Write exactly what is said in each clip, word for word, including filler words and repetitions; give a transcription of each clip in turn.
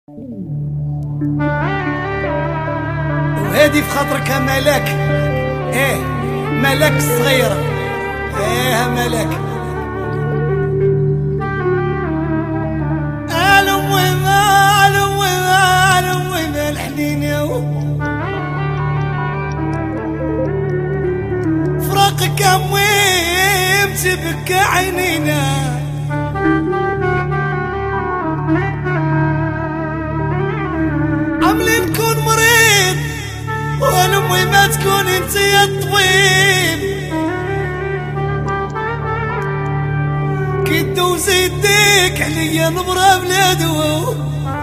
وهادي في خاطرك ملاك، ايه ملاك الصغيرة، ايه ملاك الم وما الم وما الم وما الحنينة فراقك امويم تبكى عينينا عملي نكون مريض والمي ما تكون انت يا الطبيب كي تدوز يديك عليا نبرة بلا دوا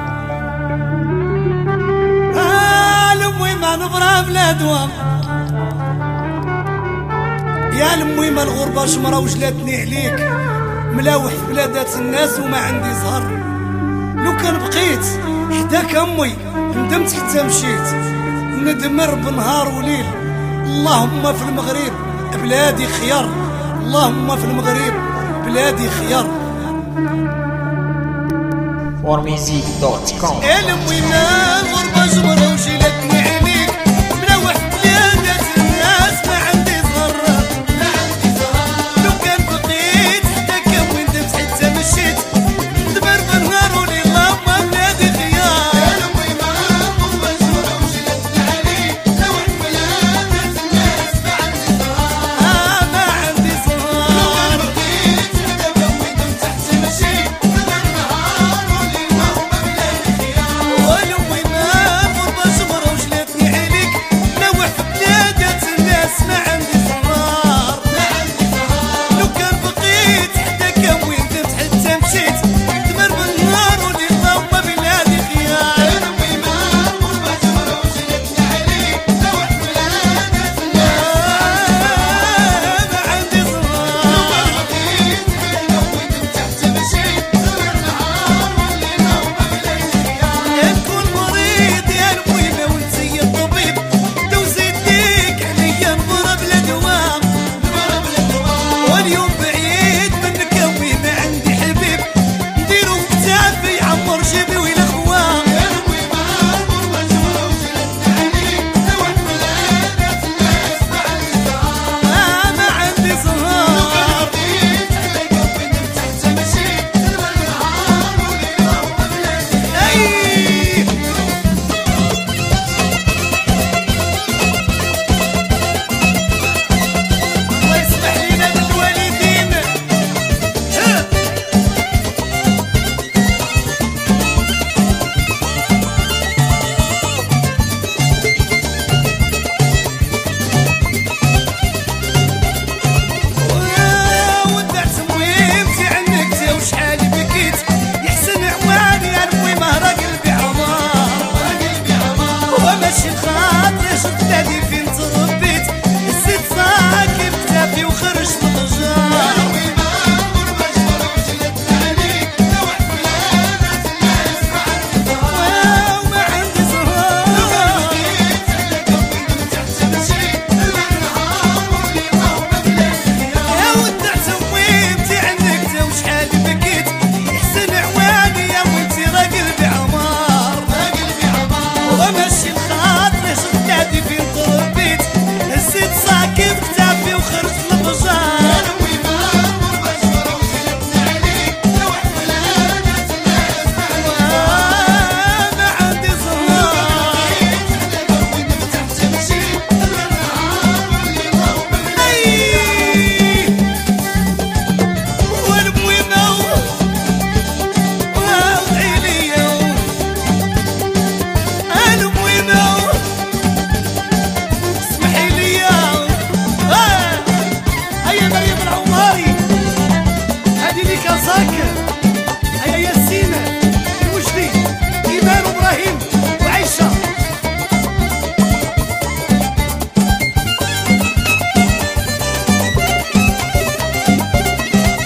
آه لمي ما نبرة بلا دوا يا لمي ما الغربة شمرة وجلاتني عليك ملاوح في بلادات الناس وما عندي زهر لو كان بقيت حداك امي ندمت حتى مشيت ندمر بنهار وليل اللهم في المغرب بلادي خيار اللهم في المغرب بلادي خيار فور ميوزيك دوت كوم. الامي ما الغربة جمرة وجيلتني عليك ملاوح بلادات الناس ما عندي زهر ما عندي زهر لو كان بقيت حداك امي ندمت حتى مشيت ندمر بنهار وليل اللهم بلادي خيار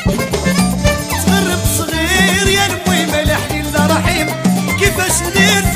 كيفاش ندير